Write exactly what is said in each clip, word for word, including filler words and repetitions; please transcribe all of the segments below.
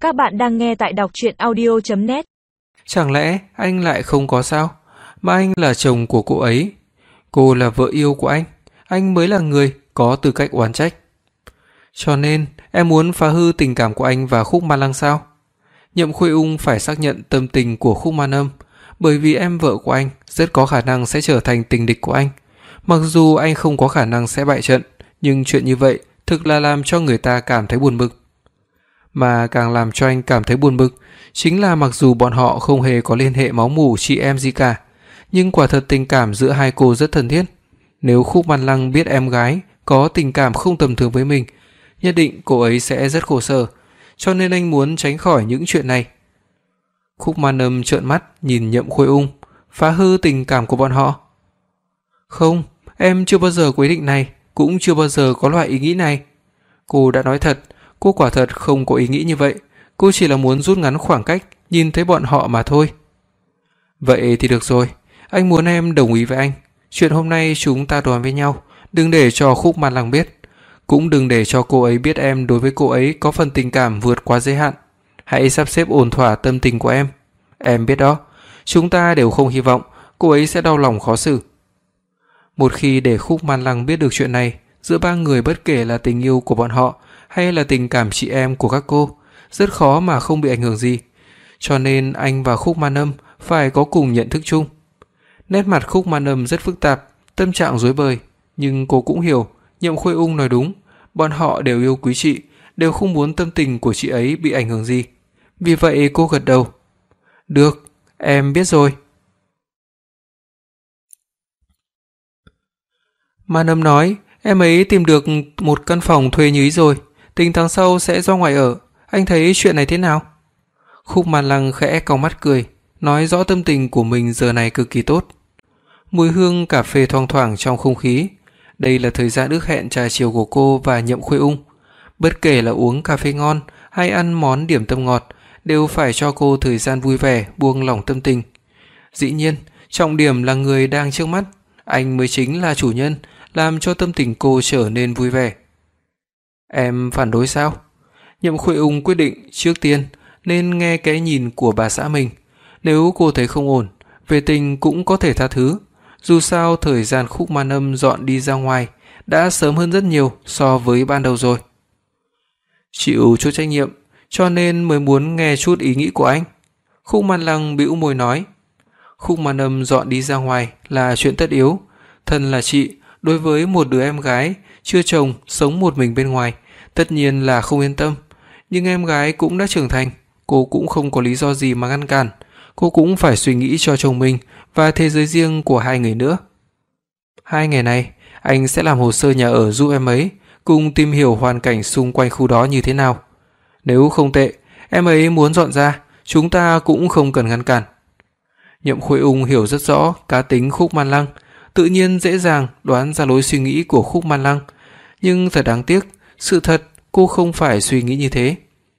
Các bạn đang nghe tại đọc truyện audio chấm net. Chẳng lẽ anh lại không có sao? Mà anh là chồng của cô ấy, cô là vợ yêu của anh, anh mới là người có tư cách oán trách. Cho nên em muốn phá hư tình cảm của anh và Khúc Man Lăng sao? Nhậm Khuê Ung phải xác nhận tâm tình của Khúc Man Âm, bởi vì em vợ của anh rất có khả năng sẽ trở thành tình địch của anh. Mặc dù anh không có khả năng sẽ bại trận, nhưng chuyện như vậy thực là làm cho người ta cảm thấy buồn bực. Mà càng làm cho anh cảm thấy buồn bực chính là mặc dù bọn họ không hề có liên hệ máu mủ chị em gì cả, nhưng quả thật tình cảm giữa hai cô rất thân thiết. Nếu Khúc Man Lăng biết em gái có tình cảm không tầm thường với mình, nhất định cô ấy sẽ rất khổ sở, cho nên anh muốn tránh khỏi những chuyện này. Khúc Man Âm trợn mắt nhìn Nhậm Khuê Ung, phá hư tình cảm của bọn họ. Không, em chưa bao giờ có ý định này, cũng chưa bao giờ có loại ý nghĩ này. Cô đã nói thật, cô quả thật không có ý nghĩ như vậy, cô chỉ là muốn rút ngắn khoảng cách, nhìn thấy bọn họ mà thôi. Vậy thì được rồi, anh muốn em đồng ý với anh. Chuyện hôm nay chúng ta đoàn với nhau, đừng để cho Khúc Man Lăng biết, cũng đừng để cho cô ấy biết em đối với cô ấy có phần tình cảm vượt quá giới hạn. Hãy sắp xếp ổn thỏa tâm tình của em. Em biết đó, chúng ta đều không hy vọng cô ấy sẽ đau lòng khó xử. Một khi để Khúc Man Lăng biết được chuyện này, giữa ba người bất kể là tình yêu của bọn họ hay là tình cảm chị em của các cô, rất khó mà không bị ảnh hưởng gì. Cho nên anh và Khúc Man Âm phải có cùng nhận thức chung. Nét mặt Khúc Man Âm rất phức tạp, tâm trạng rối bời, nhưng cô cũng hiểu Nhậm Khuê Ung nói đúng, bọn họ đều yêu quý chị, đều không muốn tâm tình của chị ấy bị ảnh hưởng gì. Vì vậy cô gật đầu. Được, em biết rồi. Man Âm nói, em ấy tìm được một căn phòng thuê như ý rồi, tính tháng sau sẽ ra ngoài ở, anh thấy chuyện này thế nào? Khúc Man Lăng khẽ cau mắt cười, nói rõ tâm tình của mình giờ này cực kỳ tốt. Mùi hương cà phê thoang thoảng trong không khí, đây là thời gian ước hẹn trà chiều của cô và Nhậm Khuê Ung. Bất kể là uống cà phê ngon hay ăn món điểm tâm ngọt, đều phải cho cô thời gian vui vẻ, buông lỏng tâm tình. Dĩ nhiên, trọng điểm là người đang trước mắt, anh mới chính là chủ nhân, làm cho tâm tình cô trở nên vui vẻ. Em phản đối sao? Nhậm Khuê Ung quyết định trước tiên nên nghe cái nhìn của bà xã mình. Nếu cô thấy không ổn, về tình cũng có thể tha thứ. Dù sao thời gian Khúc Man Âm dọn đi ra ngoài đã sớm hơn rất nhiều so với ban đầu rồi. Chịu chút trách nhiệm, cho nên mới muốn nghe chút ý nghĩ của anh. Khúc Man Lăng bĩu môi nói. Khúc Man Âm dọn đi ra ngoài là chuyện tất yếu. Thân là chị, đối với một đứa em gái chưa chồng sống một mình bên ngoài, tất nhiên là không yên tâm. Nhưng em gái cũng đã trưởng thành, cô cũng không có lý do gì mà ngăn cản. Cô cũng phải suy nghĩ cho chồng mình và thế giới riêng của hai người nữa. Hai ngày này, anh sẽ làm hồ sơ nhà ở giúp em ấy, cùng tìm hiểu hoàn cảnh xung quanh khu đó như thế nào. Nếu không tệ, em ấy muốn dọn ra, chúng ta cũng không cần ngăn cản. Nhậm Khuê Ung hiểu rất rõ cá tính Khúc Man Lăng, tự nhiên dễ dàng đoán ra lối suy nghĩ của Khúc Man Lăng. Nhưng thật đáng tiếc, sự thật cô không phải suy nghĩ như thế.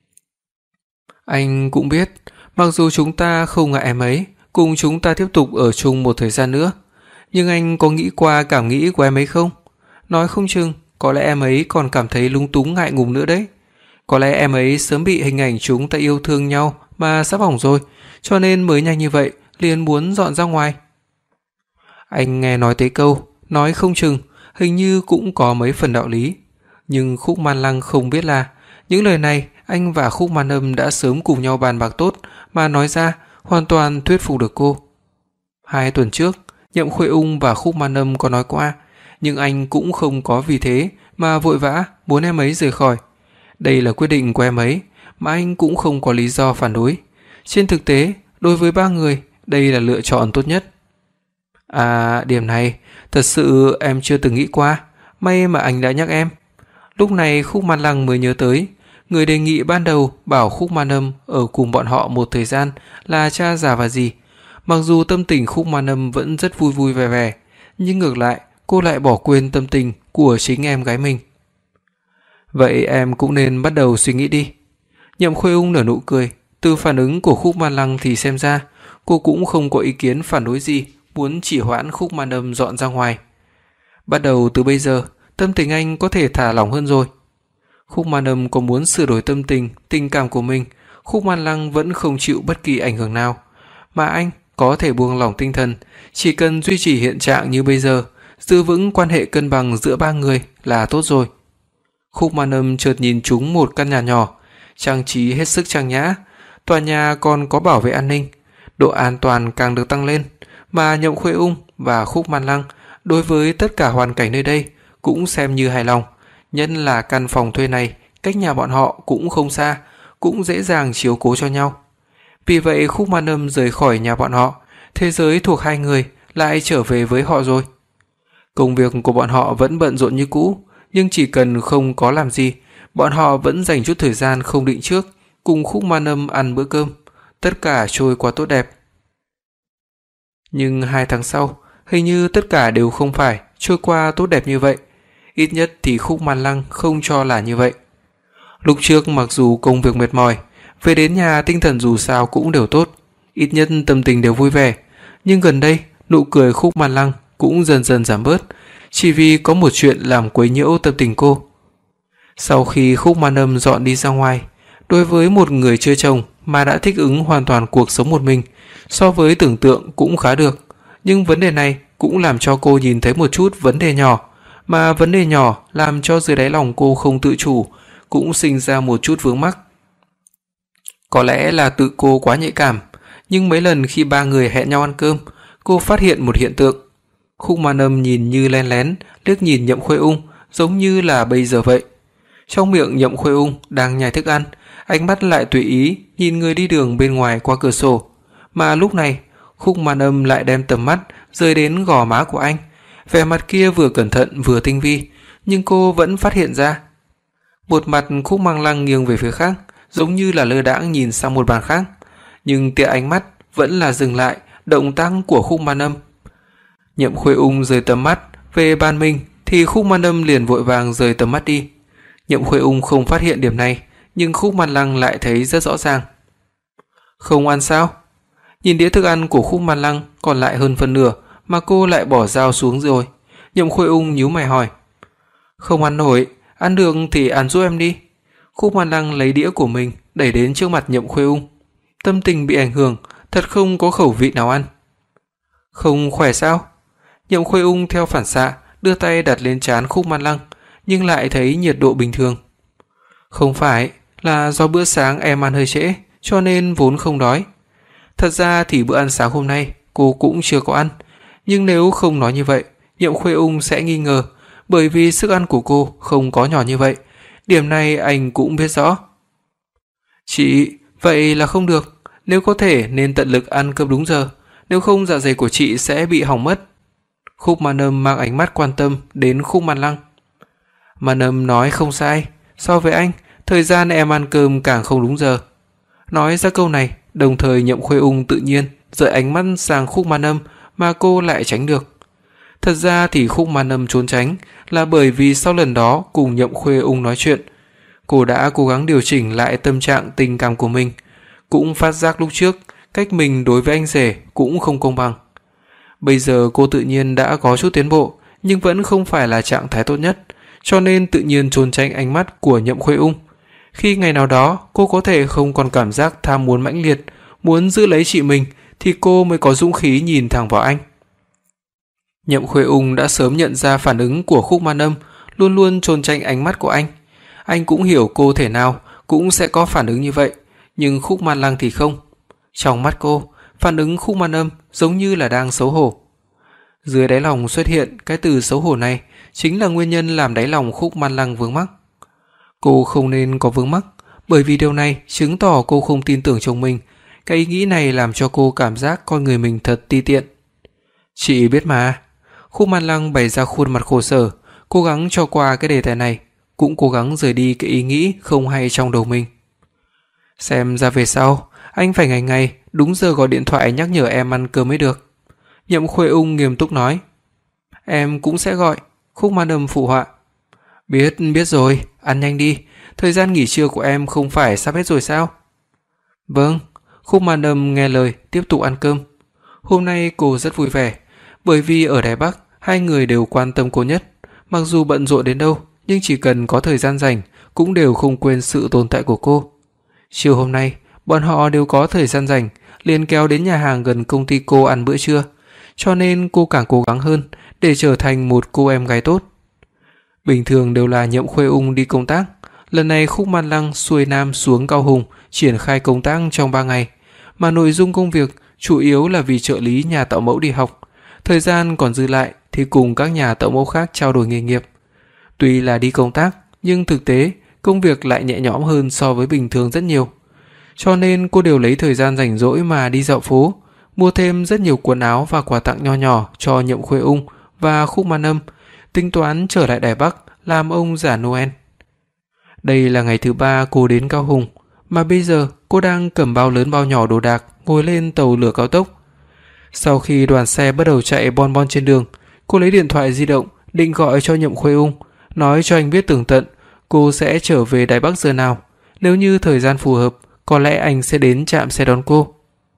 Anh cũng biết, mặc dù chúng ta không ngại em ấy, cùng chúng ta tiếp tục ở chung một thời gian nữa, nhưng anh có nghĩ qua cảm nghĩ của em ấy không? Nói không chừng, có lẽ em ấy còn cảm thấy lung túng ngại ngùng nữa đấy. Có lẽ em ấy sớm bị hình ảnh chúng ta yêu thương nhau mà sắp hỏng rồi, cho nên mới nhanh như vậy liền muốn dọn ra ngoài. Anh nghe nói tới câu nói không chừng, hình như cũng có mấy phần đạo lý. Nhưng Khúc Man Lăng không biết là những lời này anh và Khúc Man Âm đã sớm cùng nhau bàn bạc tốt, mà nói ra hoàn toàn thuyết phục được cô. Hai tuần trước, Nhậm Khuê Ung và Khúc Man Âm có nói qua, nhưng anh cũng không có vì thế mà vội vã muốn em ấy rời khỏi. Đây là quyết định của em ấy, mà anh cũng không có lý do phản đối. Trên thực tế, đối với ba người, đây là lựa chọn tốt nhất. À, điểm này, thật sự em chưa từng nghĩ qua, may mà anh đã nhắc em. Lúc này Khúc Man Lăng mới nhớ tới, người đề nghị ban đầu bảo Khúc Man Âm ở cùng bọn họ một thời gian là cha già và dì. Mặc dù tâm tình Khúc Man Âm vẫn rất vui vui vẻ vẻ, nhưng ngược lại cô lại bỏ quên tâm tình của chính em gái mình. Vậy em cũng nên bắt đầu suy nghĩ đi. Nhậm Khuê Ung nở nụ cười, từ phản ứng của Khúc Man Lăng thì xem ra cô cũng không có ý kiến phản đối gì, muốn chỉ hoãn Khúc Man Âm dọn ra ngoài. Bắt đầu từ bây giờ, tâm tình anh có thể thả lỏng hơn rồi. Khúc Man Âm có muốn sửa đổi tâm tình, tình cảm của mình, Khúc Man Lăng vẫn không chịu bất kỳ ảnh hưởng nào, mà anh có thể buông lỏng tinh thần, chỉ cần duy trì hiện trạng như bây giờ, giữ vững quan hệ cân bằng giữa ba người là tốt rồi. Khúc Man Âm chợt nhìn trúng một căn nhà nhỏ, trang trí hết sức trang nhã, tòa nhà còn có bảo vệ an ninh, độ an toàn càng được tăng lên, mà Nhậm Khuê Ung và Khúc Man Lăng đối với tất cả hoàn cảnh nơi đây cũng xem như hài lòng, nhất là căn phòng thuê này cách nhà bọn họ cũng không xa, cũng dễ dàng chiếu cố cho nhau. Vì vậy Khúc Man Âm rời khỏi nhà bọn họ, thế giới thuộc hai người lại trở về với họ rồi. Công việc của bọn họ vẫn bận rộn như cũ, nhưng chỉ cần không có làm gì, bọn họ vẫn dành chút thời gian không định trước cùng Khúc Man Âm ăn bữa cơm, tất cả trôi qua tốt đẹp. Nhưng hai tháng sau, hình như tất cả đều không phải trôi qua tốt đẹp như vậy, ít nhất thì Khúc Man Lăng không cho là như vậy. Lúc trước mặc dù công việc mệt mỏi, về đến nhà tinh thần dù sao cũng đều tốt, ít nhất tâm tình đều vui vẻ, nhưng gần đây nụ cười Khúc Man Lăng cũng dần dần giảm bớt, chỉ vì có một chuyện làm quấy nhiễu tâm tình cô. Sau khi Khúc Man Âm dọn đi ra ngoài, đối với một người chưa chồng mà đã thích ứng hoàn toàn cuộc sống một mình, so với tưởng tượng cũng khá được, nhưng vấn đề này cũng làm cho cô nhìn thấy một chút vấn đề nhỏ, mà vấn đề nhỏ làm cho dưới đáy lòng cô không tự chủ, cũng sinh ra một chút vướng mắc. Có lẽ là tự cô quá nhạy cảm, nhưng mấy lần khi ba người hẹn nhau ăn cơm, cô phát hiện một hiện tượng. Khúc Man Âm nhìn như lén lén liếc nhìn Nhậm Khuê Ung, giống như là bây giờ vậy. Trong miệng Nhậm Khuê Ung đang nhai thức ăn, ánh mắt lại tùy ý nhìn người đi đường bên ngoài qua cửa sổ, mà lúc này Khúc Man Âm lại đem tầm mắt rơi đến gò má của anh, vẻ mặt kia vừa cẩn thận vừa tinh vi, nhưng cô vẫn phát hiện ra. Một mặt Khúc Man Lăng nghiêng về phía khác, giống như là lơ đãng nhìn sang một bàn khác, nhưng tia ánh mắt vẫn là dừng lại động tác của Khúc Man Âm. Nhậm Khuê Ung rời tầm mắt về bàn mình thì Khúc Man Âm liền vội vàng rời tầm mắt đi. Nhậm Khuê Ung không phát hiện điểm này, nhưng Khúc Man Lăng lại thấy rất rõ ràng. Không ăn sao? Nhìn đĩa thức ăn của Khúc Man Lăng còn lại hơn phân nửa mà cô lại bỏ dao xuống rồi. Nhậm Khuê Ung nhíu mày hỏi. Không ăn nổi, ăn được thì ăn giúp em đi. Khúc Man Lăng lấy đĩa của mình đẩy đến trước mặt Nhậm Khuê Ung. Tâm tình bị ảnh hưởng, thật không có khẩu vị nào ăn. Không khỏe sao? Nhậm Khuê Ung theo phản xạ đưa tay đặt lên trán Khúc Man Lăng, nhưng lại thấy nhiệt độ bình thường. Không phải, là do bữa sáng em ăn hơi trễ, cho nên vốn không đói. Thật ra thì bữa ăn sáng hôm nay cô cũng chưa có ăn, nhưng nếu không nói như vậy, Nhậm Khuê Ung sẽ nghi ngờ, bởi vì sức ăn của cô không có nhỏ như vậy. Điểm này anh cũng biết rõ. Chị, vậy là không được, nếu có thể nên tận lực ăn cơm đúng giờ, nếu không dạ dày của chị sẽ bị hỏng mất. Khúc Man Âm mang ánh mắt quan tâm đến Khúc Man Lăng. Man Âm nói không sai, so với anh, thời gian em ăn cơm càng không đúng giờ. Nói ra câu này, đồng thời Nhậm Khuê Ung tự nhiên dời ánh mắt sang Khúc Man Âm mà cô lại tránh được. Thật ra thì Khúc Man Âm trốn tránh là bởi vì sau lần đó cùng Nhậm Khuê Ung nói chuyện, cô đã cố gắng điều chỉnh lại tâm trạng tình cảm của mình, cũng phát giác lúc trước cách mình đối với anh rể cũng không công bằng. Bây giờ cô tự nhiên đã có chút tiến bộ, nhưng vẫn không phải là trạng thái tốt nhất, cho nên tự nhiên trốn tránh ánh mắt của Nhậm Khuê Ung. Khi ngày nào đó cô có thể không còn cảm giác tham muốn mãnh liệt, muốn giữ lấy chị mình, thì cô mới có dũng khí nhìn thẳng vào anh. Nhậm Khuê Ung đã sớm nhận ra phản ứng của Khúc Man Âm, luôn luôn trốn tránh ánh mắt của anh. Anh cũng hiểu cô thể nào cũng sẽ có phản ứng như vậy, nhưng Khúc Man Lăng thì không. Trong mắt cô, phản ứng Khúc Man Âm giống như là đang xấu hổ. Dưới đáy lòng xuất hiện cái từ xấu hổ này chính là nguyên nhân làm đáy lòng Khúc Man Lăng vướng mắc. Cô không nên có vướng mắc, bởi vì điều này chứng tỏ cô không tin tưởng chồng mình. Cái ý nghĩ này làm cho cô cảm giác con người mình thật ti tiện. Chị biết mà. Khúc Man Lăng bày ra khuôn mặt khổ sở, cố gắng cho qua cái đề tài này, cũng cố gắng rời đi cái ý nghĩ không hay trong đầu mình. Xem ra về sau, anh phải ngày ngày đúng giờ gọi điện thoại nhắc nhở em ăn cơm mới được. Nhậm Khuê Ung nghiêm túc nói. Em cũng sẽ gọi. Khúc Man Âm phụ họa. Biết, biết rồi, ăn nhanh đi, thời gian nghỉ trưa của em không phải sắp hết rồi sao? Vâng. Khúc Man Âm nghe lời tiếp tục ăn cơm. Hôm nay cô rất vui vẻ, bởi vì ở Đài Bắc hai người đều quan tâm cô nhất. Mặc dù bận rộn đến đâu, nhưng chỉ cần có thời gian rảnh cũng đều không quên sự tồn tại của cô. Chiều hôm nay, Bọn họ đều có thời gian rảnh, liền kéo đến nhà hàng gần công ty cô ăn bữa trưa, cho nên cô càng cố gắng hơn để trở thành một cô em gái tốt. Bình thường đều là Nhậm Khuê Ung đi công tác, lần này Khúc Man Lăng xuôi nam xuống Cao Hùng triển khai công tác trong ba ngày, mà nội dung công việc chủ yếu là vì trợ lý nhà tạo mẫu đi học, thời gian còn dư lại thì cùng các nhà tạo mẫu khác trao đổi nghề nghiệp. Tuy là đi công tác, nhưng thực tế công việc lại nhẹ nhõm hơn so với bình thường rất nhiều. Cho nên cô đều lấy thời gian rảnh rỗi mà đi dạo phố, mua thêm rất nhiều quần áo và quà tặng nho nhỏ cho Nhậm Khuê Ung và Khúc Man Âm, tính toán trở lại Đài Bắc làm ông già Noel. Đây là ngày thứ ba cô đến Cao Hùng, mà bây giờ cô đang cầm bao lớn bao nhỏ đồ đạc ngồi lên tàu lửa cao tốc. Sau khi đoàn xe bắt đầu chạy bon bon trên đường, cô lấy điện thoại di động định gọi cho Nhậm Khuê Ung, nói cho anh biết tường tận cô sẽ trở về Đài Bắc giờ nào, nếu như thời gian phù hợp, có lẽ anh sẽ đến trạm xe đón cô.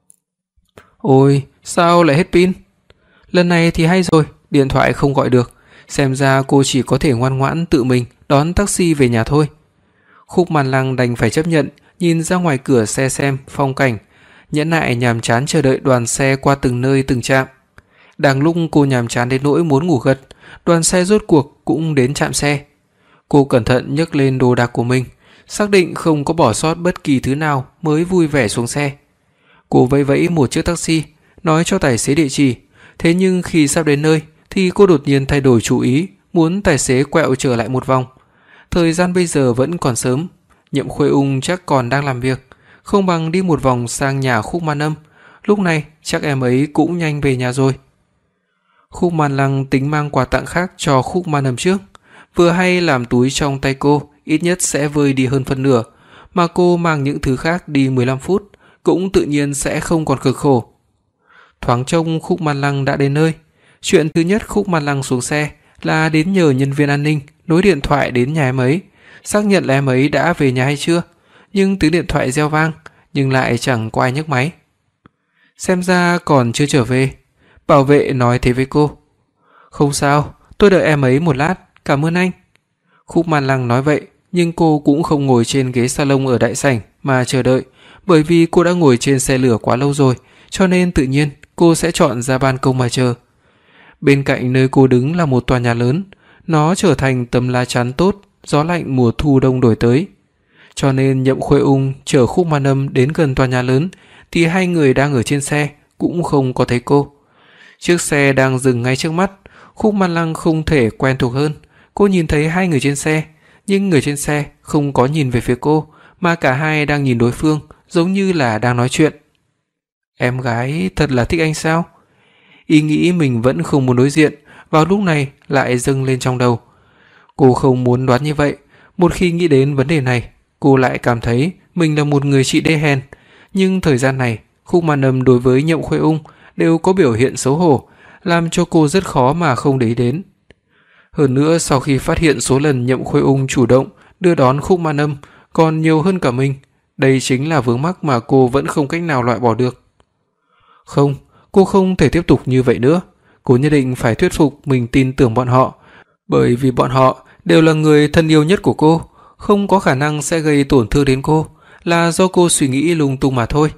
Ôi, sao lại hết pin? Lần này thì hay rồi, điện thoại không gọi được, xem ra cô chỉ có thể ngoan ngoãn tự mình đón taxi về nhà thôi. Khúc Man Lăng đành phải chấp nhận, nhìn ra ngoài cửa xe xem phong cảnh, nhẫn nại nhàm chán chờ đợi đoàn xe qua từng nơi từng trạm. Đang lúc cô nhàm chán đến nỗi muốn ngủ gật, đoàn xe rốt cuộc cũng đến trạm xe. Cô cẩn thận nhấc lên đồ đạc của mình, xác định không có bỏ sót bất kỳ thứ nào mới vui vẻ xuống xe. Cô vẫy vẫy một chiếc taxi, nói cho tài xế địa chỉ, thế nhưng khi sắp đến nơi thì cô đột nhiên thay đổi chủ ý, muốn tài xế quẹo trở lại một vòng. Thời gian bây giờ vẫn còn sớm, Nhậm Khuê Ung chắc còn đang làm việc, không bằng đi một vòng sang nhà Khúc Man Âm, lúc này chắc em ấy cũng nhanh về nhà rồi. Khúc Man Lăng tính mang quà tặng khác cho Khúc Man Âm trước, vừa hay làm túi trong tay cô ít nhất sẽ vơi đi hơn phân nửa, mà cô mang những thứ khác đi mười lăm phút cũng tự nhiên sẽ không còn cực khổ. Thoáng trông Khúc Man Lăng đã đến nơi, chuyện thứ nhất Khúc Man Lăng xuống xe là đến nhờ nhân viên an ninh nối điện thoại đến nhà em ấy, xác nhận là em ấy đã về nhà hay chưa, nhưng tiếng điện thoại reo vang nhưng lại chẳng có ai nhấc máy. Xem ra còn chưa trở về, bảo vệ nói thế với cô. Không sao, tôi đợi em ấy một lát, cảm ơn anh. Khúc Man Lăng nói vậy, nhưng cô cũng không ngồi trên ghế salon ở đại sảnh mà chờ đợi, bởi vì cô đã ngồi trên xe lửa quá lâu rồi, cho nên tự nhiên cô sẽ chọn ra ban công mà chờ. Bên cạnh nơi cô đứng là một tòa nhà lớn, nó trở thành tấm lá chắn tốt, gió lạnh mùa thu đông đổi tới. Cho nên Nhậm Khuê Ung chở Khúc Man Âm đến gần tòa nhà lớn thì hai người đang ở trên xe cũng không có thấy cô. Chiếc xe đang dừng ngay trước mắt, Khúc Man Lăng không thể quen thuộc hơn. Cô nhìn thấy hai người trên xe, nhưng người trên xe không có nhìn về phía cô, mà cả hai đang nhìn đối phương, giống như là đang nói chuyện. Em gái thật là thích anh sao? Ý nghĩ mình vẫn không muốn đối diện, vào lúc này lại dâng lên trong đầu. Cô không muốn đoán như vậy, một khi nghĩ đến vấn đề này, cô lại cảm thấy mình là một người chị đê hèn. Nhưng thời gian này, Khúc Man Âm đối với Nhậm Khuê Ung đều có biểu hiện xấu hổ, làm cho cô rất khó mà không để ý đến. Hơn nữa, sau khi phát hiện số lần Nhậm Khuê Ung chủ động đưa đón Khúc Man Âm còn nhiều hơn cả mình, đây chính là vướng mắc mà cô vẫn không cách nào loại bỏ được. Không, cô không thể tiếp tục như vậy nữa. Cô nhất định phải thuyết phục mình tin tưởng bọn họ, bởi vì bọn họ đều là người thân yêu nhất của cô, không có khả năng sẽ gây tổn thương đến cô, là do cô suy nghĩ lung tung mà thôi.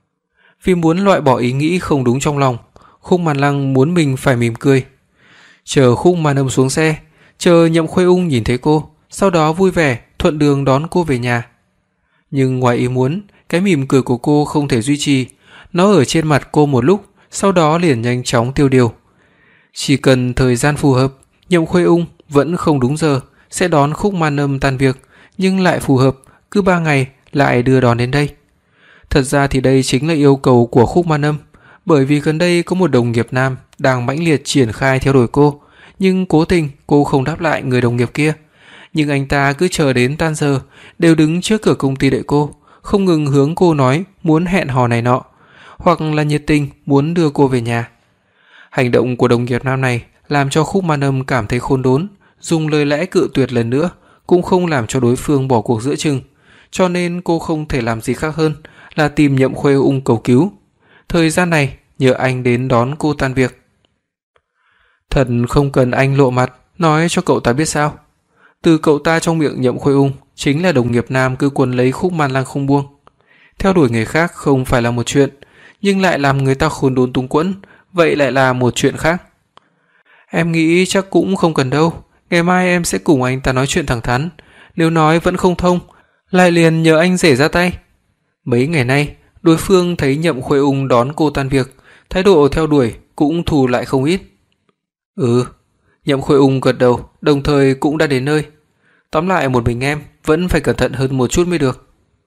Vì muốn loại bỏ ý nghĩ không đúng trong lòng, Khúc Man Lăng muốn mình phải mỉm cười. Chờ Khúc Man Âm xuống xe, chờ Nhậm Khuê Ung nhìn thấy cô, sau đó vui vẻ thuận đường đón cô về nhà. Nhưng ngoài ý muốn, cái mỉm cười của cô không thể duy trì, nó ở trên mặt cô một lúc, sau đó liền nhanh chóng tiêu điều. Chỉ cần thời gian phù hợp, Nhậm Khuê Ung vẫn không đúng giờ sẽ đón Khúc Man Âm tan việc, nhưng lại phù hợp, cứ ba ngày lại đưa đón đến đây. Thật ra thì đây chính là yêu cầu của Khúc Man Âm, bởi vì gần đây có một đồng nghiệp nam đang mãnh liệt triển khai theo đuổi cô, nhưng cố tình cô không đáp lại người đồng nghiệp kia. Nhưng anh ta cứ chờ đến tan giờ, đều đứng trước cửa công ty đợi cô, không ngừng hướng cô nói muốn hẹn hò này nọ, hoặc là nhiệt tình muốn đưa cô về nhà. Hành động của đồng nghiệp nam này làm cho Khúc Man Âm cảm thấy khốn đốn, dùng lời lẽ cự tuyệt lần nữa cũng không làm cho đối phương bỏ cuộc giữa chừng, cho nên cô không thể làm gì khác hơn là tìm Nhậm Khuê Ung cầu cứu. Thời gian này nhờ anh đến đón cô tan việc. Thật không cần anh lộ mặt nói cho cậu ta biết sao? Từ cậu ta trong miệng Nhậm Khuê Ung chính là đồng nghiệp nam cứ quấn lấy Khúc Man Lăng không buông. theo đuổi người khác không phải là một chuyện, nhưng lại làm người ta khốn đốn túng quẫn, vậy lại là một chuyện khác. Em nghĩ chắc cũng không cần đâu, ngày mai em sẽ cùng anh ta nói chuyện thẳng thắn, nếu nói vẫn không thông, lại liền nhờ anh rể ra tay. Mấy ngày nay, đối phương thấy Nhậm Khuê Ung đón cô tan việc, thái độ theo đuổi cũng thù lại không ít. Ừ, Nhậm Khuê Ung gật đầu, đồng thời cũng đã đến nơi. Tóm lại một mình em vẫn phải cẩn thận hơn một chút mới được.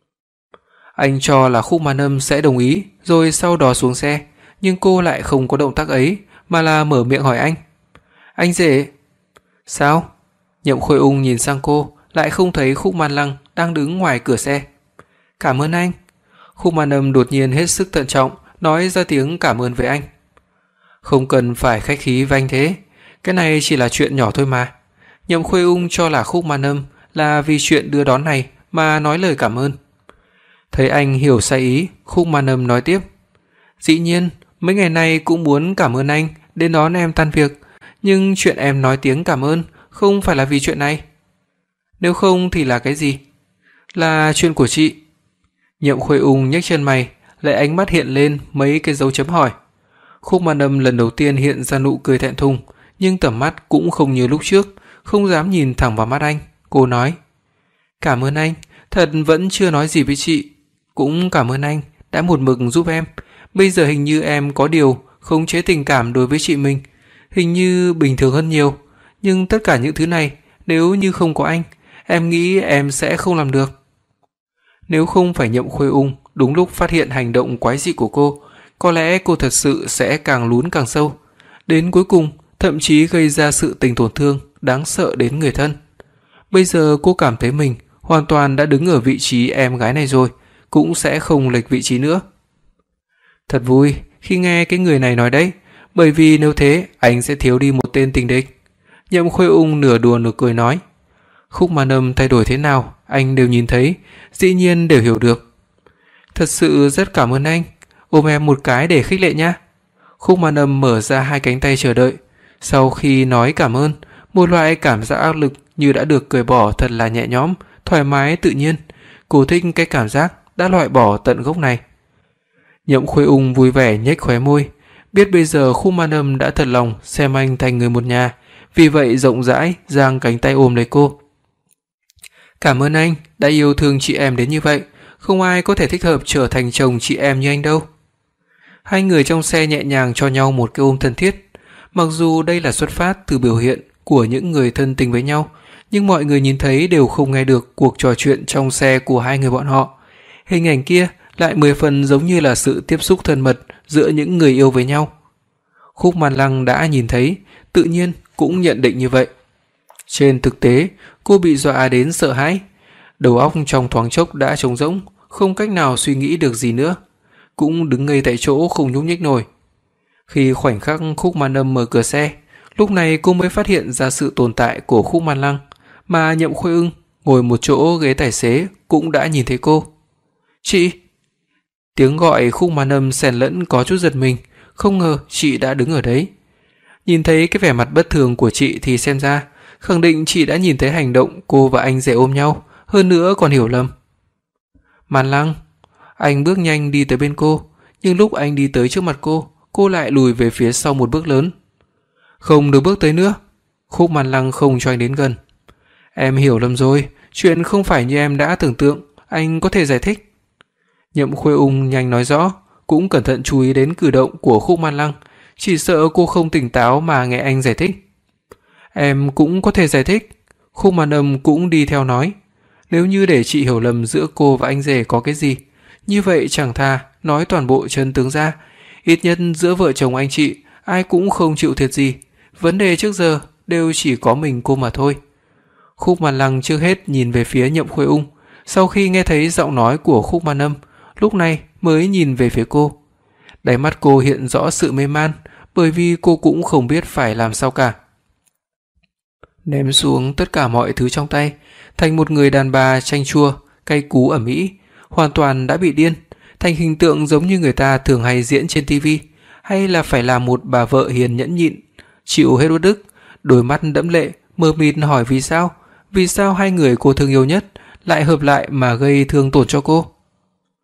Anh cho là Khúc Màn Âm sẽ đồng ý, rồi sau đó xuống xe, nhưng cô lại không có động tác ấy, mà là mở miệng hỏi anh. Anh rể. Sao? Nhậm Khuê Ung nhìn sang cô, lại không thấy Khúc Man Lăng đang đứng ngoài cửa xe. Cảm ơn anh. Khúc Màn Âm đột nhiên hết sức thận trọng, nói ra tiếng cảm ơn với anh. Không cần phải khách khí với anh thế, cái này chỉ là chuyện nhỏ thôi mà. Nhậm Khuê Ung cho là Khúc Man Âm là vì chuyện đưa đón này mà nói lời cảm ơn. Thấy anh hiểu sai ý, Khúc Man Âm nói tiếp. Dĩ nhiên, mấy ngày nay cũng muốn cảm ơn anh đến đón em tan việc, nhưng chuyện em nói tiếng cảm ơn không phải là vì chuyện này. Nếu không thì là cái gì? Là chuyện của chị. Nhậm Khuê Ung nhếch chân mày, lại ánh mắt hiện lên mấy cái dấu chấm hỏi. Khúc Man Âm lần đầu tiên hiện ra nụ cười thẹn thùng, nhưng tầm mắt cũng không như lúc trước, không dám nhìn thẳng vào mắt anh. Cô nói, cảm ơn anh, thật vẫn chưa nói gì với chị. Cũng cảm ơn anh đã một mực giúp em. Bây giờ hình như em có điều khống chế tình cảm đối với chị mình, hình như bình thường hơn nhiều. Nhưng tất cả những thứ này, nếu như không có anh, em nghĩ em sẽ không làm được. Nếu không phải Nhậm Khuê Ung đúng lúc phát hiện hành động quái dị của cô, có lẽ cô thật sự sẽ càng lún càng sâu, đến cuối cùng thậm chí gây ra sự tình tổn thương đáng sợ đến người thân. Bây giờ cô cảm thấy mình hoàn toàn đã đứng ở vị trí em gái này rồi, cũng sẽ không lệch vị trí nữa. Thật vui khi nghe cái người này nói đấy, bởi vì nếu thế anh sẽ thiếu đi một tên tình địch. Nhậm Khuê Ung nửa đùa nửa cười nói. Khúc Man Âm thay đổi thế nào anh đều nhìn thấy, dĩ nhiên đều hiểu được. Thật sự rất cảm ơn anh, ôm em một cái để khích lệ nha. Khúc Man Âm mở ra hai cánh tay chờ đợi. Sau khi nói cảm ơn, một loại cảm giác áp lực như đã được cởi bỏ thật là nhẹ nhõm, thoải mái tự nhiên. Cô thích cái cảm giác đã loại bỏ tận gốc này. Nhậm Khuê Ung vui vẻ nhếch khóe môi, biết bây giờ Khúc Man Âm đã thật lòng xem anh thành người một nhà, vì vậy rộng rãi giang cánh tay ôm lấy cô. Cảm ơn anh đã yêu thương chị em đến như vậy, không ai có thể thích hợp trở thành chồng chị em như anh đâu. Hai người trong xe nhẹ nhàng cho nhau một cái ôm thân thiết. Mặc dù đây là xuất phát từ biểu hiện của những người thân tình với nhau, nhưng mọi người nhìn thấy đều không nghe được cuộc trò chuyện trong xe của hai người bọn họ. Hình ảnh kia lại mười phần giống như là sự tiếp xúc thân mật giữa những người yêu với nhau. Khúc Man Lăng đã nhìn thấy, tự nhiên cũng nhận định như vậy. Trên thực tế, cô bị dọa đến sợ hãi, đầu óc trong thoáng chốc đã trống rỗng, không cách nào suy nghĩ được gì nữa, cũng đứng ngây tại chỗ không nhúc nhích nổi. Khi khoảnh khắc Khúc Man Âm mở cửa xe, lúc này cô mới phát hiện ra sự tồn tại của Khúc Man Lăng, mà Nhậm Khuê Ung ngồi một chỗ ghế tài xế cũng đã nhìn thấy cô. Chị! Tiếng gọi Khúc Man Âm xen lẫn có chút giật mình, không ngờ chị đã đứng ở đấy. Nhìn thấy cái vẻ mặt bất thường của chị thì xem ra khẳng định chị đã nhìn thấy hành động cô và anh rể ôm nhau, hơn nữa còn hiểu lầm. Man Lăng! Anh bước nhanh đi tới bên cô, nhưng lúc anh đi tới trước mặt cô, cô lại lùi về phía sau một bước lớn. Không được bước tới nữa. Khúc Man Lăng không cho anh đến gần. Em hiểu lầm rồi, chuyện không phải như em đã tưởng tượng, anh có thể giải thích. Nhậm Khuê Ung nhanh nói rõ, cũng cẩn thận chú ý đến cử động của Khúc Man Lăng, chỉ sợ cô không tỉnh táo mà nghe anh giải thích. Em cũng có thể giải thích. Khúc Man Âm cũng đi theo nói. Nếu như để chị hiểu lầm giữa cô và anh rể có cái gì, như vậy chẳng thà nói toàn bộ chân tướng ra. Ít nhất giữa vợ chồng anh chị ai cũng không chịu thiệt gì, vấn đề trước giờ đều chỉ có mình cô mà thôi. Khúc Man Lăng trước hết nhìn về phía Nhậm Khuê Ung, sau khi nghe thấy giọng nói của Khúc Man Âm, lúc này mới nhìn về phía cô. Đáy mắt cô hiện rõ sự mê man, bởi vì cô cũng không biết phải làm sao cả. Ném xuống tất cả mọi thứ trong tay, thành một người đàn bà chanh chua, cay cú ẩm ĩ, hoàn toàn đã bị điên, thành hình tượng giống như người ta thường hay diễn trên tivi, hay là phải là một bà vợ hiền nhẫn nhịn, chịu hết uất ức, đôi mắt đẫm lệ, mờ mịt hỏi vì sao, vì sao hai người cô thương yêu nhất lại hợp lại mà gây thương tổn cho cô.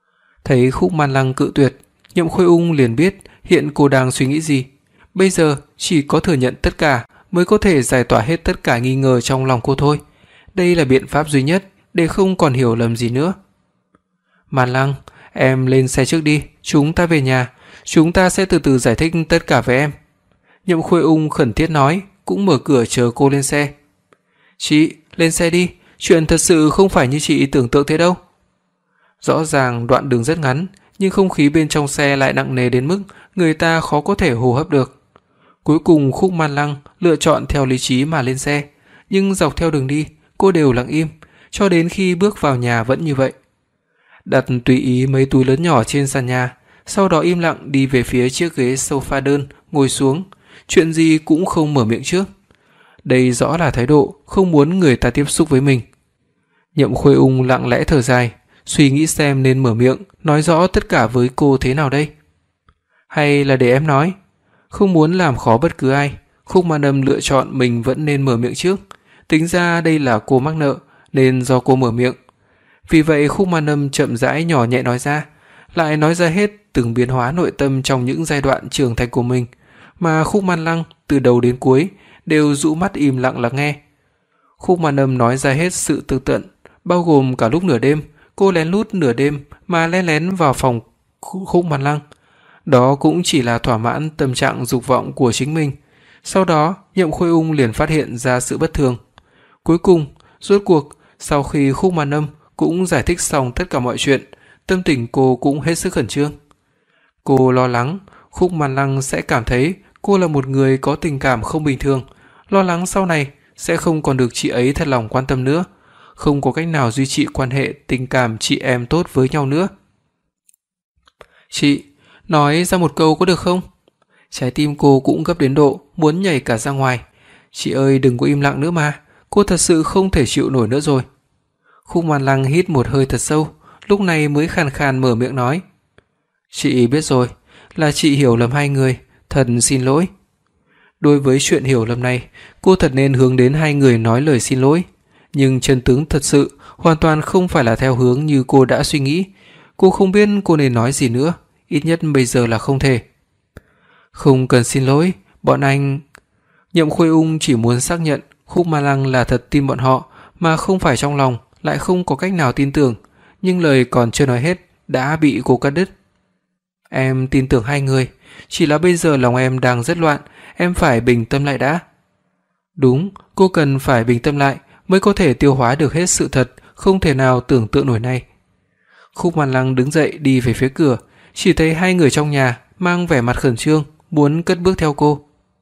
Thấy Khúc Man Lăng cự tuyệt, Nhậm Khôi Ung liền biết hiện cô đang suy nghĩ gì. Bây giờ chỉ có thừa nhận tất cả mới có thể giải tỏa hết tất cả nghi ngờ trong lòng cô thôi. Đây là biện pháp duy nhất để không còn hiểu lầm gì nữa. Man Lăng, em lên xe trước đi, chúng ta về nhà, chúng ta sẽ từ từ giải thích tất cả với em. Nhậm Khôi Ung khẩn thiết nói, cũng mở cửa chờ cô lên xe. Chị, lên xe đi, chuyện thật sự không phải như chị tưởng tượng thế đâu. Rõ ràng đoạn đường rất ngắn, nhưng không khí bên trong xe lại nặng nề đến mức người ta khó có thể hô hấp được. Cuối cùng Khúc Man Lăng lựa chọn theo lý trí mà lên xe, nhưng dọc theo đường đi, cô đều lặng im, cho đến khi bước vào nhà vẫn như vậy. Đặt tùy ý mấy túi lớn nhỏ trên sàn nhà, sau đó im lặng đi về phía chiếc ghế sofa đơn, ngồi xuống, chuyện gì cũng không mở miệng trước. Đây rõ là thái độ không muốn người ta tiếp xúc với mình. Nhậm Khôi Ung lặng lẽ thở dài, suy nghĩ xem nên mở miệng nói rõ tất cả với cô thế nào đây. Hay là để em nói? Không muốn làm khó bất cứ ai, Khúc Man Âm lựa chọn mình vẫn nên mở miệng trước. Tính ra đây là cô mắc nợ, nên do cô mở miệng. Vì vậy Khúc Man Âm chậm rãi nhỏ nhẹ nói ra, lại nói ra hết từng biến hóa nội tâm trong những giai đoạn trưởng thành của mình, mà Khúc Man Lăng từ đầu đến cuối đều dụ mắt im lặng lắng nghe. Khúc Man Âm nói ra hết sự tương tận, bao gồm cả lúc nửa đêm, cô lén lút nửa đêm mà lén lén vào phòng Khúc Man Lăng. Đó cũng chỉ là thỏa mãn tâm trạng dục vọng của chính mình. Sau đó, Nhậm Khôi Ung liền phát hiện ra sự bất thường. Cuối cùng, rốt cuộc, sau khi Khúc Man Âm cũng giải thích xong tất cả mọi chuyện, tâm tình cô cũng hết sức khẩn trương. Cô lo lắng Khúc Man Lăng sẽ cảm thấy cô là một người có tình cảm không bình thường, lo lắng sau này sẽ không còn được chị ấy thật lòng quan tâm nữa, không có cách nào duy trì quan hệ tình cảm chị em tốt với nhau nữa. Chị, nói ra một câu có được không? Trái tim cô cũng gấp đến độ muốn nhảy cả ra ngoài. Chị ơi đừng có im lặng nữa mà, cô thật sự không thể chịu nổi nữa rồi. Khúc Man Lăng hít một hơi thật sâu, lúc này mới khàn khàn mở miệng nói. Chị biết rồi, là chị hiểu lầm hai người, thật xin lỗi. Đối với chuyện hiểu lầm này, cô thật nên hướng đến hai người nói lời xin lỗi. Nhưng chân tướng thật sự hoàn toàn không phải là theo hướng như cô đã suy nghĩ. Cô không biết cô nên nói gì nữa, ít nhất bây giờ là không thể. Không cần xin lỗi, bọn anh... Nhậm Khôi Ung chỉ muốn xác nhận Khúc Man Lăng là thật tin bọn họ, mà không phải trong lòng lại không có cách nào tin tưởng, nhưng lời còn chưa nói hết đã bị cô cắt đứt. Em tin tưởng hai người, chỉ là bây giờ lòng em đang rất loạn, em phải bình tâm lại đã. Đúng, cô cần phải bình tâm lại mới có thể tiêu hóa được hết sự thật không thể nào tưởng tượng nổi này. Khúc Man Lăng đứng dậy đi về phía cửa, chỉ thấy hai người trong nhà mang vẻ mặt khẩn trương, muốn cất bước theo cô.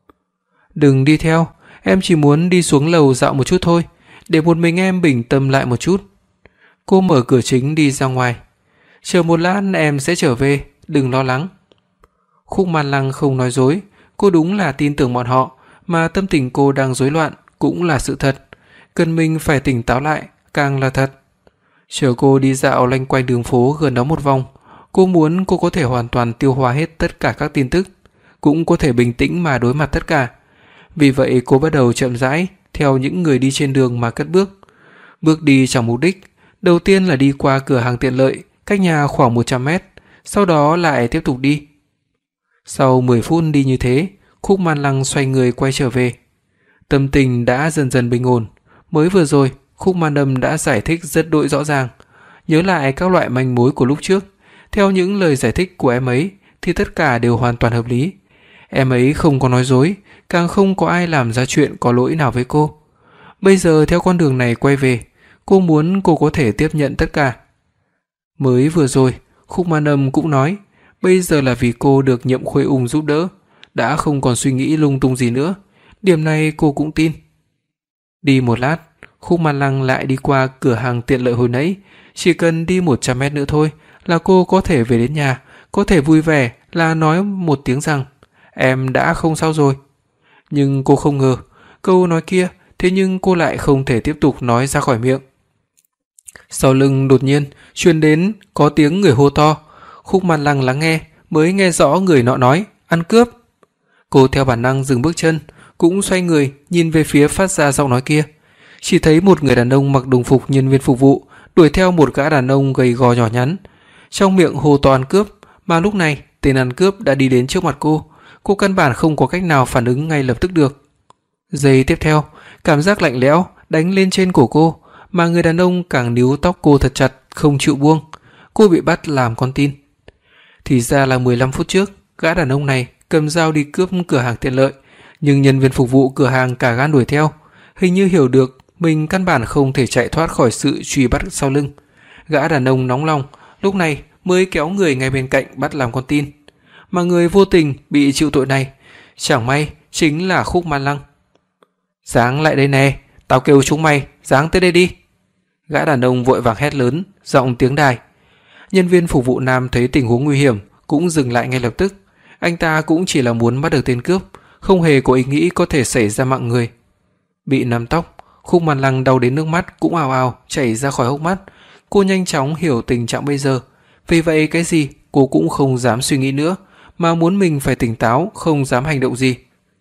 Đừng đi theo, em chỉ muốn đi xuống lầu dạo một chút thôi, để một mình em bình tâm lại một chút. Cô mở cửa chính đi ra ngoài. Chờ một lát em sẽ trở về, đừng lo lắng. Khúc Man Lăng không nói dối, cô đúng là tin tưởng bọn họ, mà tâm tình cô đang rối loạn cũng là sự thật. Cần mình phải tỉnh táo lại càng là thật. Chờ cô đi dạo loanh quanh đường phố gần đó một vòng, cô muốn cô có thể hoàn toàn tiêu hóa hết tất cả các tin tức, cũng có thể bình tĩnh mà đối mặt tất cả. Vì vậy cô bắt đầu chậm rãi theo những người đi trên đường mà cất bước. Bước đi trong mục đích, đầu tiên là đi qua cửa hàng tiện lợi cách nhà khoảng một trăm mét, sau đó lại tiếp tục đi. Sau mười phút đi như thế, Khúc Man Lăng xoay người quay trở về. Tâm tình đã dần dần bình ổn. Mới vừa rồi, Khúc Man Âm đã giải thích rất đỗi rõ ràng. Nhớ lại các loại manh mối của lúc trước, theo những lời giải thích của em ấy thì tất cả đều hoàn toàn hợp lý. Em ấy không có nói dối, càng không có ai làm ra chuyện có lỗi nào với cô. Bây giờ theo con đường này quay về, cô muốn cô có thể tiếp nhận tất cả. Mới vừa rồi, Khúc Man Âm cũng nói, bây giờ là vì cô được Nhậm Khôi Ung giúp đỡ, đã không còn suy nghĩ lung tung gì nữa. Điểm này cô cũng tin. Đi một lát, Khúc Man Lăng lại đi qua cửa hàng tiện lợi hồi nãy. Chỉ cần đi một trăm mét nữa thôi là cô có thể về đến nhà, có thể vui vẻ là nói một tiếng rằng em đã không sao rồi. Nhưng cô không ngờ câu nói kia, thế nhưng cô lại không thể tiếp tục nói ra khỏi miệng. Sau lưng đột nhiên truyền đến có tiếng người hô to. Khúc Man Lăng lắng nghe mới nghe rõ người nọ nói ăn cướp. Cô theo bản năng dừng bước chân, cũng xoay người nhìn về phía phát ra giọng nói kia. Chỉ thấy một người đàn ông mặc đồng phục nhân viên phục vụ đuổi theo một gã đàn ông gầy gò nhỏ nhắn. trong miệng hô to ăn cướp, mà lúc này tên ăn cướp đã đi đến trước mặt cô. Cô căn bản không có cách nào phản ứng ngay lập tức được. Giây tiếp theo, cảm giác lạnh lẽo đánh lên trên cổ cô, mà người đàn ông càng níu tóc cô thật chặt, không chịu buông. Cô bị bắt làm con tin. Thì ra là mười lăm phút trước, gã đàn ông này cầm dao đi cướp cửa hàng tiện lợi, nhưng nhân viên phục vụ cửa hàng cả gan đuổi theo, hình như hiểu được mình căn bản không thể chạy thoát khỏi sự truy bắt sau lưng. Gã đàn ông nóng lòng, lúc này mới kéo người ngay bên cạnh bắt làm con tin. Mà người vô tình bị chịu tội này, chẳng may chính là Khúc Man Lăng. "Giáng lại đây nè, tao kêu chúng mày giáng tới đây đi." Gã đàn ông vội vàng hét lớn, giọng tiếng đài. Nhân viên phục vụ nam thấy tình huống nguy hiểm cũng dừng lại ngay lập tức. Anh ta cũng chỉ là muốn bắt được tên cướp, không hề có ý nghĩ có thể xảy ra mạng người. Bị nắm tóc, Khúc Man Lăng đau đến nước mắt cũng ào ào chảy ra khỏi hốc mắt. Cô nhanh chóng hiểu tình trạng bây giờ, vì vậy cái gì cô cũng không dám suy nghĩ nữa, mà muốn mình phải tỉnh táo, không dám hành động gì.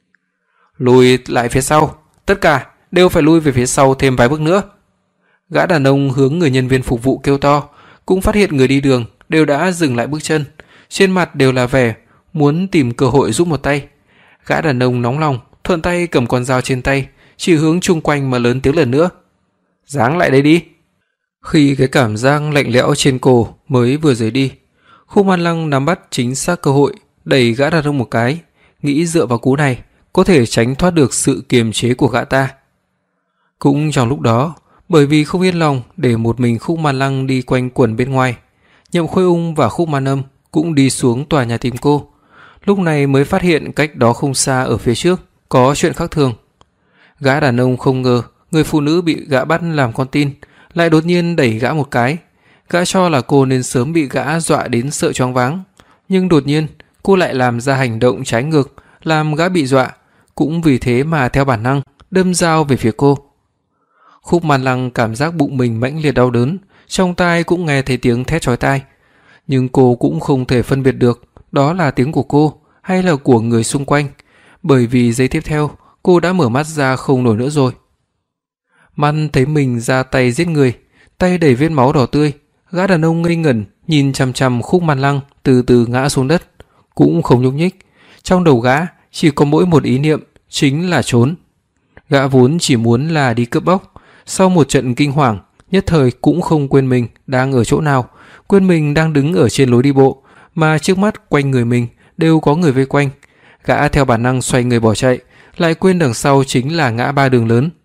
"Lùi lại phía sau, tất cả đều phải lui về phía sau thêm vài bước nữa." Gã đàn ông hướng người nhân viên phục vụ kêu to, cũng phát hiện người đi đường đều đã dừng lại bước chân, trên mặt đều là vẻ muốn tìm cơ hội giúp một tay. Gã đàn ông nóng lòng, thuận tay cầm con dao trên tay, chỉ hướng chung quanh mà lớn tiếng lần nữa. "Giáng lại đây đi." Khi cái cảm giác lạnh lẽo trên cổ mới vừa rời đi, Khúc Man Lăng nắm bắt chính xác cơ hội, đẩy gã đàn ông một cái, nghĩ dựa vào cú này có thể tránh thoát được sự kiềm chế của gã ta. Cũng trong lúc đó, bởi vì không yên lòng để một mình Khúc Man Lăng đi quanh quẩn bên ngoài, Nhậm Khôi Ung và Khúc Man Âm cũng đi xuống tòa nhà tìm cô. Lúc này mới phát hiện cách đó không xa ở phía trước có chuyện khác thường. Gã đàn ông không ngờ người phụ nữ bị gã bắt làm con tin lại đột nhiên đẩy gã một cái. Gã cho là cô nên sớm bị gã dọa đến sợ choáng váng, nhưng đột nhiên cô lại làm ra hành động trái ngược, làm gã bị dọa, cũng vì thế mà theo bản năng đâm dao về phía cô. Khúc Man Lăng cảm giác bụng mình mãnh liệt đau đớn, trong tai cũng nghe thấy tiếng thét chói tai, nhưng cô cũng không thể phân biệt được đó là tiếng của cô hay là của người xung quanh, bởi vì giây tiếp theo cô đã mở mắt ra không nổi nữa rồi. Man thấy mình ra tay giết người, tay đầy vết máu đỏ tươi, gã đàn ông ngây ngẩn nhìn chằm chằm Khúc Man Lăng từ từ ngã xuống đất, cũng không nhúc nhích. Trong đầu gã chỉ có mỗi một ý niệm, chính là trốn. Gã vốn chỉ muốn là đi cướp bóc, sau một trận kinh hoàng, nhất thời cũng không quên mình đang ở chỗ nào, quên mình đang đứng ở trên lối đi bộ, mà trước mắt quanh người mình đều có người vây quanh. Gã theo bản năng xoay người bỏ chạy, lại quên đằng sau chính là ngã ba đường lớn.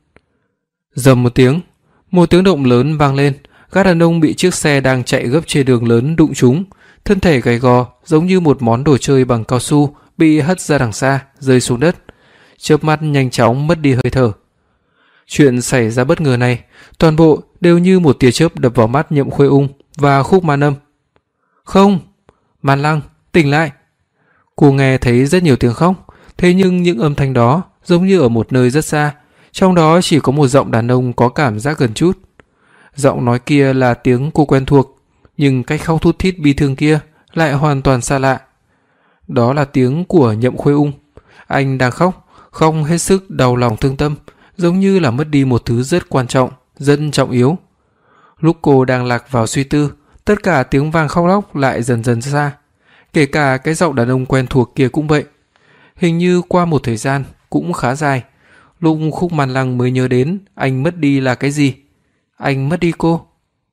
Rầm một tiếng, một tiếng động lớn vang lên, gã đàn ông bị chiếc xe đang chạy gấp trên đường lớn đụng trúng, thân thể gầy gò giống như một món đồ chơi bằng cao su bị hất ra đằng xa, rơi xuống đất, chớp mắt nhanh chóng mất đi hơi thở. Chuyện xảy ra bất ngờ này, toàn bộ đều như một tia chớp đập vào mắt Nhậm Khôi Ung và Khúc Man Âm. "Không, Man Lăng, tỉnh lại!" Cô nghe thấy rất nhiều tiếng khóc, thế nhưng những âm thanh đó giống như ở một nơi rất xa, trong đó chỉ có một giọng đàn ông có cảm giác gần chút. Giọng nói kia là tiếng cô quen thuộc, nhưng cách khóc thút thít bi thương kia lại hoàn toàn xa lạ. Đó là tiếng của Nhậm Khôi Ung. Anh đang khóc, khóc hết sức đau lòng thương tâm, giống như là mất đi một thứ rất quan trọng, rất trọng yếu. Lúc cô đang lạc vào suy tư, tất cả tiếng vang khóc lóc lại dần dần xa, kể cả cái giọng đàn ông quen thuộc kia cũng vậy. Hình như qua một thời gian cũng khá dài, lúc Khúc Man Lăng mới nhớ đến anh mất đi là cái gì. Anh mất đi cô.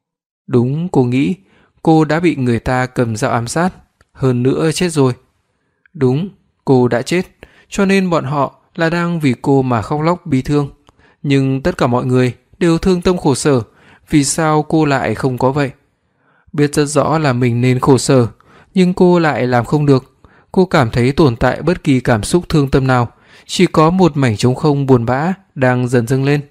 Đúng, cô nghĩ cô đã bị người ta cầm dao ám sát, hơn nữa chết rồi. Đúng, cô đã chết, cho nên bọn họ là đang vì cô mà khóc lóc bi thương. Nhưng tất cả mọi người đều thương tâm khổ sở, vì sao cô lại không có vậy? Biết rất rõ là mình nên khổ sở, nhưng cô lại làm không được. Cô cảm thấy tồn tại bất kỳ cảm xúc thương tâm nào, chỉ có một mảnh trống không buồn bã đang dần dâng lên.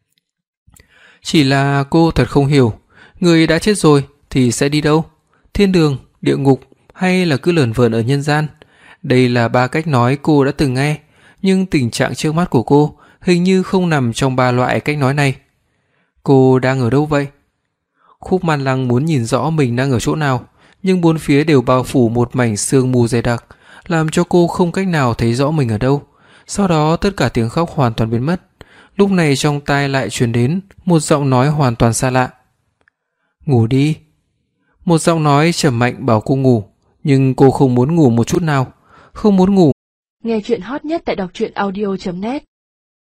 Chỉ là cô thật không hiểu, người đã chết rồi thì sẽ đi đâu? Thiên đường, địa ngục hay là cứ lởn vởn ở nhân gian? Đây là ba cách nói cô đã từng nghe, nhưng tình trạng trước mắt của cô hình như không nằm trong ba loại cách nói này. Cô đang ở đâu vậy? Khúc Man Lăng muốn nhìn rõ mình đang ở chỗ nào, nhưng bốn phía đều bao phủ một mảnh sương mù dày đặc, làm cho cô không cách nào thấy rõ mình ở đâu. Sau đó tất cả tiếng khóc hoàn toàn biến mất. Lúc này trong tai lại truyền đến một giọng nói hoàn toàn xa lạ. "Ngủ đi." Một giọng nói trầm mạnh bảo cô ngủ, nhưng cô không muốn ngủ một chút nào, không muốn ngủ. Nghe chuyện hot nhất tại đọc truyện audio chấm net